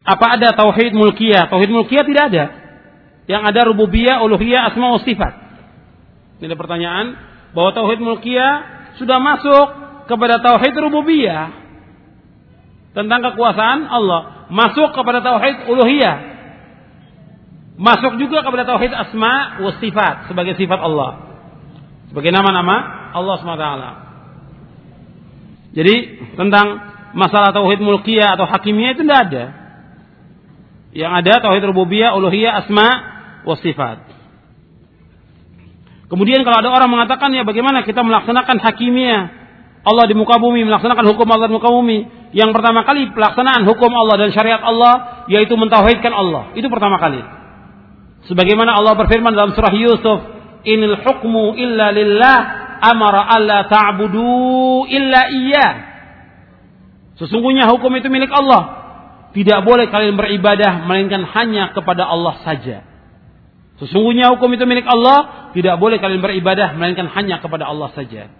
Apa ada tauhid mulkiyah? Tauhid mulkiyah tidak ada. Yang ada rububiyah, uluhiyah, asma wa sifat. Ini pertanyaan bahwa tauhid mulkiyah sudah masuk kepada tauhid rububiyah tentang kekuasaan Allah, masuk kepada tauhid uluhiyah, masuk juga kepada tauhid asma wa sifat sebagai sifat Allah, sebagai nama-nama Allah SWT. Jadi tentang masalah tauhid mulkiyah atau hakimiyah itu tidak ada. Yang ada tauhid rububiyah, uluhiyah, asma wa sifat. Kemudian kalau ada orang mengatakan, ya bagaimana kita melaksanakan hakimiyah Allah di muka bumi, melaksanakan hukum Allah di muka bumi. Yang pertama kali pelaksanaan hukum Allah dan syariat Allah yaitu mentauhidkan Allah. Itu pertama kali. Sebagaimana Allah berfirman dalam surah Yusuf, "Inil hukmu illa lillah, amara alla ta'budu illa iyyah." Sesungguhnya hukum itu milik Allah. Tidak boleh kalian beribadah melainkan hanya kepada Allah saja. Sesungguhnya hukum itu milik Allah, tidak boleh kalian beribadah melainkan hanya kepada Allah saja.